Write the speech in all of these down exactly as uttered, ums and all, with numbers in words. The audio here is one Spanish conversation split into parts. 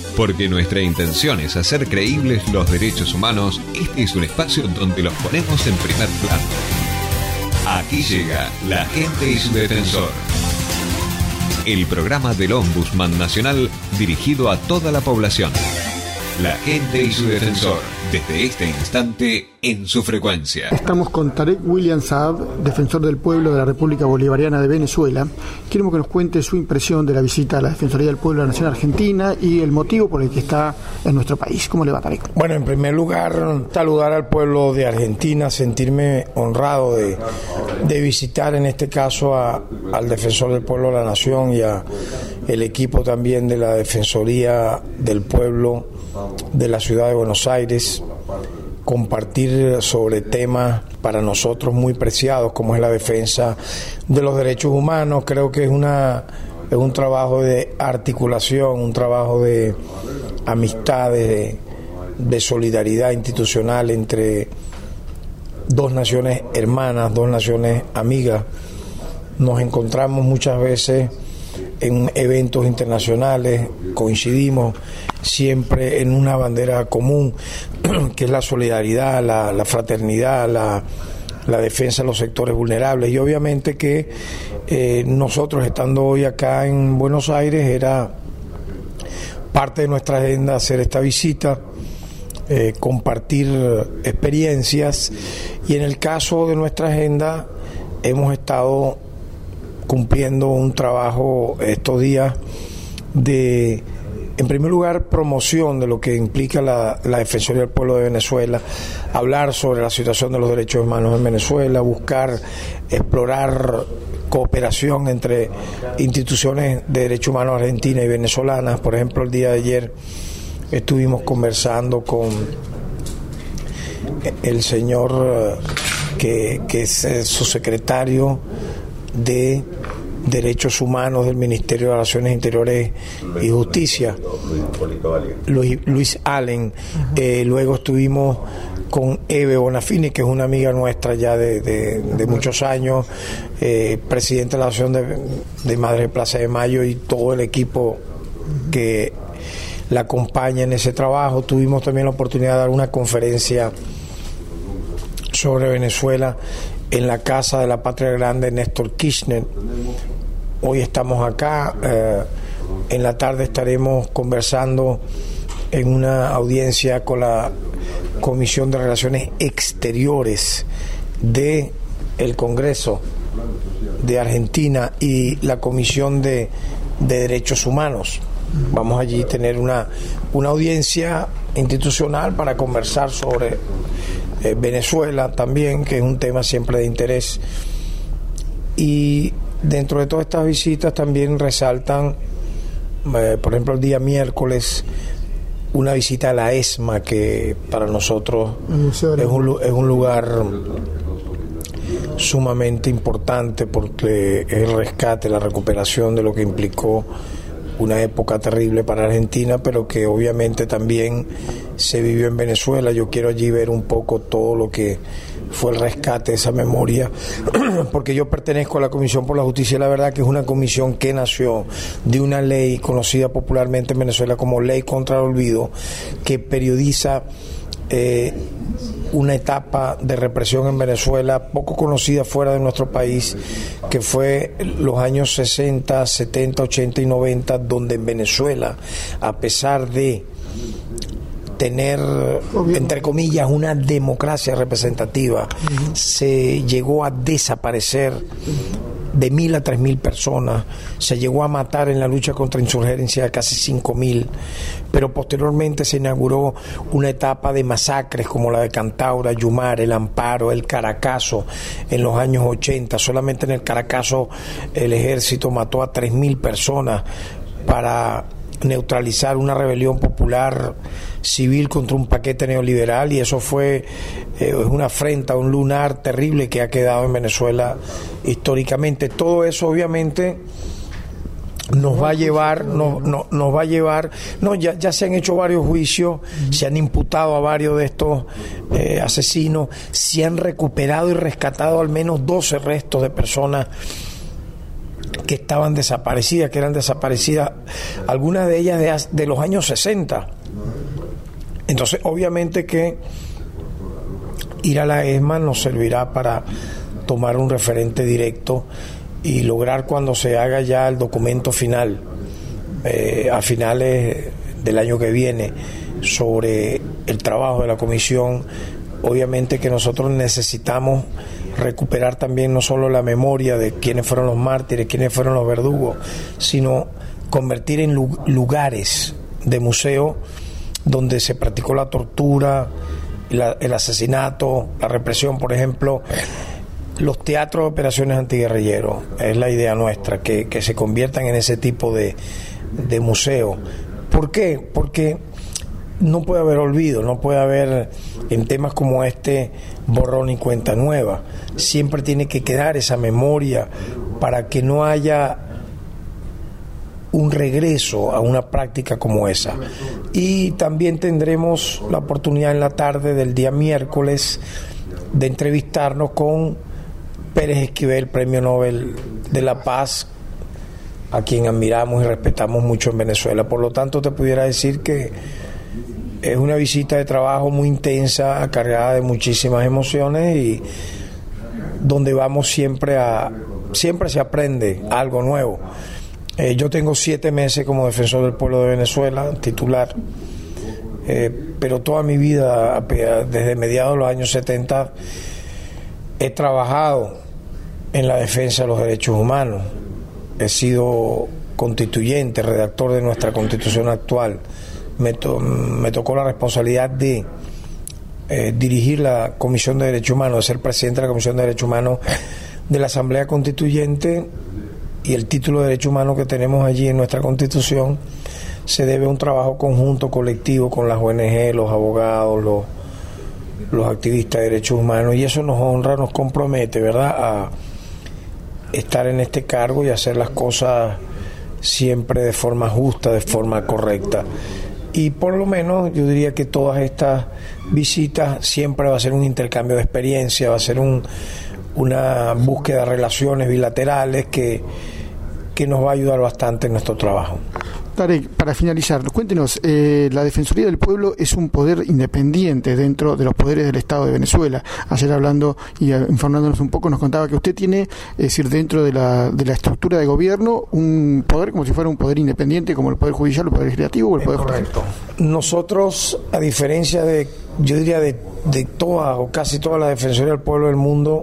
Porque nuestra intención es hacer creíbles los derechos humanos, este es un espacio donde los ponemos en primer plano. Aquí llega La Gente y su Defensor, el programa del Ombudsman Nacional dirigido a toda la población. La Gente y su Defensor, desde este instante en su frecuencia. Estamos con Tarek William Saab, defensor del pueblo de la República Bolivariana de Venezuela. Queremos que nos cuente su impresión de la visita a la Defensoría del Pueblo de la Nación Argentina y el motivo por el que está en nuestro país. ¿Cómo le va, Tarek? Bueno, en primer lugar, saludar al pueblo de Argentina, sentirme honrado de, de visitar en este caso a, al defensor del pueblo de la Nación y a el equipo también de la Defensoría del Pueblo de la Ciudad de Buenos Aires, compartir sobre temas para nosotros muy preciados como es la defensa de los derechos humanos. Creo que es una es un trabajo de articulación, un trabajo de amistad, de, de solidaridad institucional entre dos naciones hermanas, dos naciones amigas. Nos encontramos muchas veces en eventos internacionales, coincidimos siempre en una bandera común, que es la solidaridad, la, la fraternidad, la, la defensa de los sectores vulnerables. Y obviamente que eh, nosotros, estando hoy acá en Buenos Aires, era parte de nuestra agenda hacer esta visita, eh, compartir experiencias, y en el caso de nuestra agenda hemos estado cumpliendo un trabajo estos días de, en primer lugar, promoción de lo que implica la, la Defensoría del Pueblo de Venezuela, hablar sobre la situación de los derechos humanos en Venezuela, buscar, explorar cooperación entre instituciones de derechos humanos argentinas y venezolanas. Por ejemplo, el día de ayer estuvimos conversando con el señor que, que es su secretario de Derechos Humanos del Ministerio de Relaciones Interiores y Justicia, Luis, Luis Allen. Eh, luego estuvimos con Eve Bonafini, que es una amiga nuestra ya de, de, de muchos años, eh, presidente de la Asociación de, de Madres de Plaza de Mayo, y todo el equipo que la acompaña en ese trabajo. Tuvimos también la oportunidad de dar una conferencia sobre Venezuela en la Casa de la Patria Grande Néstor Kirchner. Hoy estamos acá, eh, en la tarde estaremos conversando en una audiencia con la Comisión de Relaciones Exteriores de el Congreso de Argentina y la Comisión de, de Derechos Humanos. Vamos allí a tener una, una audiencia institucional para conversar sobre Eh, Venezuela también, que es un tema siempre de interés. Y dentro de todas estas visitas también resaltan, eh, por ejemplo, el día miércoles, una visita a la ESMA, que para nosotros es un, es un lugar sumamente importante porque es el rescate, la recuperación de lo que implicó una época terrible para Argentina, pero que obviamente también se vivió en Venezuela. Yo quiero allí ver un poco todo lo que fue el rescate de esa memoria, porque yo pertenezco a la Comisión por la Justicia, y la verdad que es una comisión que nació de una ley conocida popularmente en Venezuela como Ley contra el Olvido, que periodiza eh, una etapa de represión en Venezuela poco conocida fuera de nuestro país, que fue los años sesenta, setenta, ochenta y noventa, donde en Venezuela, a pesar de tener, entre comillas, una democracia representativa, uh-huh, se llegó a desaparecer de mil a tres mil personas, se llegó a matar en la lucha contra insurgencia a casi cinco mil, pero posteriormente se inauguró una etapa de masacres como la de Cantaura, Yumar, El Amparo, el Caracazo en los años ochenta. Solamente en el Caracazo el ejército mató a tres mil personas para neutralizar una rebelión popular civil contra un paquete neoliberal, y eso fue eh, una afrenta, un lunar terrible que ha quedado en Venezuela históricamente. Todo eso obviamente nos va a llevar, no, no, nos va a llevar, no, ya, ya se han hecho varios juicios, se han imputado a varios de estos eh, asesinos, se han recuperado y rescatado al menos doce restos de personas que estaban desaparecidas, que eran desaparecidas, algunas de ellas de, de los años sesenta. Entonces, obviamente que ir a la ESMA nos servirá para tomar un referente directo y lograr, cuando se haga ya el documento final, eh, a finales del año que viene, sobre el trabajo de la comisión, obviamente que nosotros necesitamos recuperar también no solo la memoria de quiénes fueron los mártires, quiénes fueron los verdugos, sino convertir en lugares de museo donde se practicó la tortura, la, el asesinato, la represión. Por ejemplo, los teatros de operaciones antiguerrilleros, es la idea nuestra, que, que se conviertan en ese tipo de, de museo. ¿Por qué? Porque no puede haber olvido, no puede haber, en temas como este, borrón y cuenta nueva. Siempre tiene que quedar esa memoria para que no haya un regreso a una práctica como esa. Y también tendremos la oportunidad en la tarde del día miércoles de entrevistarnos con Pérez Esquivel, Premio Nobel de la Paz, a quien admiramos y respetamos mucho en Venezuela. Por lo tanto, te pudiera decir que es una visita de trabajo muy intensa, cargada de muchísimas emociones, y donde vamos siempre a siempre se aprende algo nuevo. Eh, yo tengo siete meses como defensor del pueblo de Venezuela, titular, eh, pero toda mi vida, desde mediados de los años setenta, he trabajado en la defensa de los derechos humanos. He sido constituyente, redactor de nuestra Constitución actual. Me, to, me tocó la responsabilidad de eh, dirigir la Comisión de Derechos Humanos, de ser presidente de la Comisión de Derechos Humanos de la Asamblea Constituyente, y el título de Derecho Humano que tenemos allí en nuestra Constitución se debe a un trabajo conjunto, colectivo, con las O N G, los abogados, los, los activistas de derechos humanos, y eso nos honra, nos compromete, ¿verdad?, a estar en este cargo y hacer las cosas siempre de forma justa, de forma correcta. Y por lo menos yo diría que todas estas visitas siempre va a ser un intercambio de experiencia, va a ser un, una búsqueda de relaciones bilaterales que, que nos va a ayudar bastante en nuestro trabajo. Tarek, para finalizar, cuéntenos, eh, la Defensoría del Pueblo es un poder independiente dentro de los poderes del Estado de Venezuela. Ayer, hablando y informándonos un poco, nos contaba que usted tiene, es decir, dentro de la, de la estructura de gobierno, un poder como si fuera un poder independiente, como el Poder Judicial, el Poder Legislativo o el Poder Judicial. Correcto. Nosotros, a diferencia de, yo diría, de, de toda o casi toda la Defensoría del Pueblo del mundo,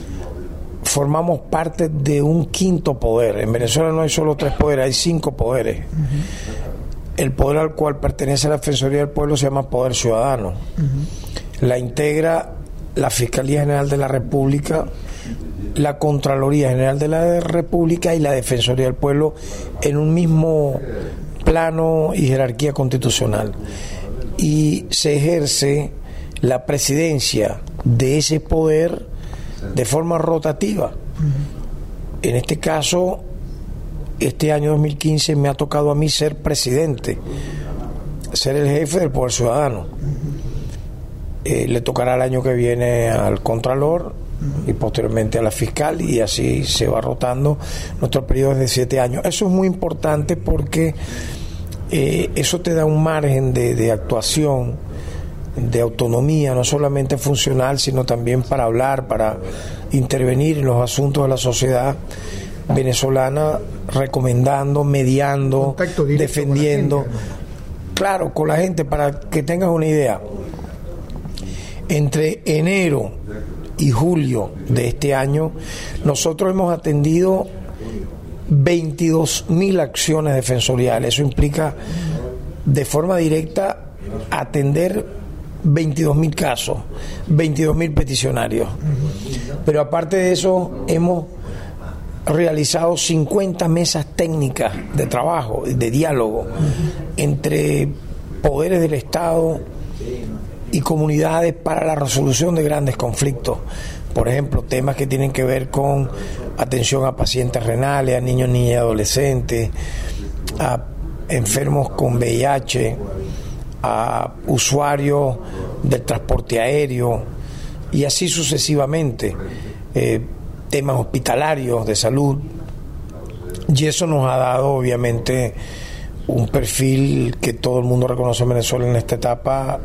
formamos parte de un quinto poder. En Venezuela no hay solo tres poderes, hay cinco poderes. Uh-huh. El poder al cual pertenece la Defensoría del Pueblo se llama Poder Ciudadano. Uh-huh. La integra la Fiscalía General de la República, la Contraloría General de la República y la Defensoría del Pueblo en un mismo plano y jerarquía constitucional. Y se ejerce la presidencia de ese poder de forma rotativa. Uh-huh. En este caso, este año dos mil quince me ha tocado a mí ser presidente, ser el jefe del Poder Ciudadano. Uh-huh. Eh, le tocará el año que viene al Contralor, uh-huh, y posteriormente a la Fiscal, y así se va rotando. Nuestro periodo es de siete años. Eso es muy importante porque eh, eso te da un margen de, de actuación, de autonomía, no solamente funcional, sino también para hablar, para intervenir en los asuntos de la sociedad venezolana, recomendando, mediando, defendiendo. Con la gente, claro, con la gente, para que tengas una idea. Entre enero y julio de este año, nosotros hemos atendido veintidós mil acciones defensoriales. Eso implica, de forma directa, atender veintidós mil casos, veintidós mil peticionarios. Pero aparte de eso, hemos realizado cincuenta mesas técnicas de trabajo, de diálogo entre poderes del Estado y comunidades para la resolución de grandes conflictos. Por ejemplo, temas que tienen que ver con atención a pacientes renales, a niños, niñas y adolescentes, a enfermos con V I H, a usuarios del transporte aéreo, y así sucesivamente, eh, temas hospitalarios de salud, y eso nos ha dado obviamente un perfil que todo el mundo reconoce en Venezuela en esta etapa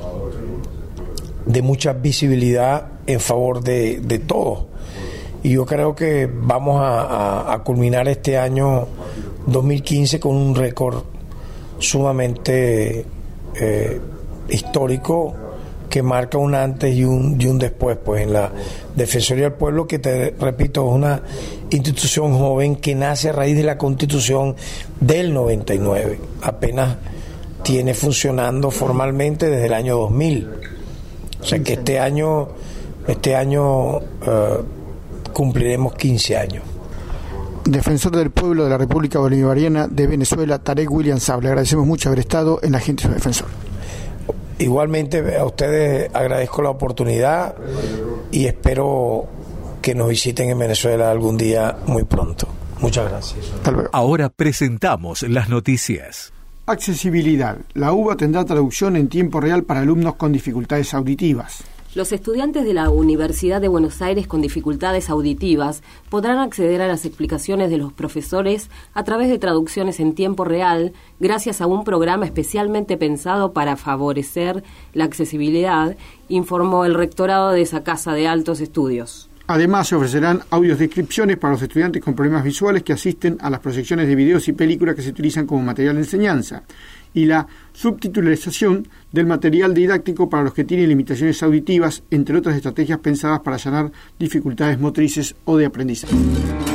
de mucha visibilidad en favor de, de todos. Y yo creo que vamos a, a, a culminar este año dos mil quince con un récord sumamente eh, histórico que marca un antes y un, y un después pues en la Defensoría del Pueblo, que te repito es una institución joven que nace a raíz de la Constitución del noventa y nueve, apenas tiene funcionando formalmente desde el año dos mil, o sea que este año este año uh, cumpliremos quince años. Defensor del Pueblo de la República Bolivariana de Venezuela, Tarek William Saab, le agradecemos mucho haber estado en La Gente y su Defensor. Igualmente a ustedes agradezco la oportunidad y espero que nos visiten en Venezuela algún día muy pronto. Muchas gracias. Hasta luego. Ahora presentamos las noticias. Accesibilidad. La U B A tendrá traducción en tiempo real para alumnos con dificultades auditivas. Los estudiantes de la Universidad de Buenos Aires con dificultades auditivas podrán acceder a las explicaciones de los profesores a través de traducciones en tiempo real, gracias a un programa especialmente pensado para favorecer la accesibilidad, informó el rectorado de esa casa de altos estudios. Además, se ofrecerán audiodescripciones para los estudiantes con problemas visuales que asisten a las proyecciones de videos y películas que se utilizan como material de enseñanza, y la subtitularización del material didáctico para los que tienen limitaciones auditivas, entre otras estrategias pensadas para allanar dificultades motrices o de aprendizaje.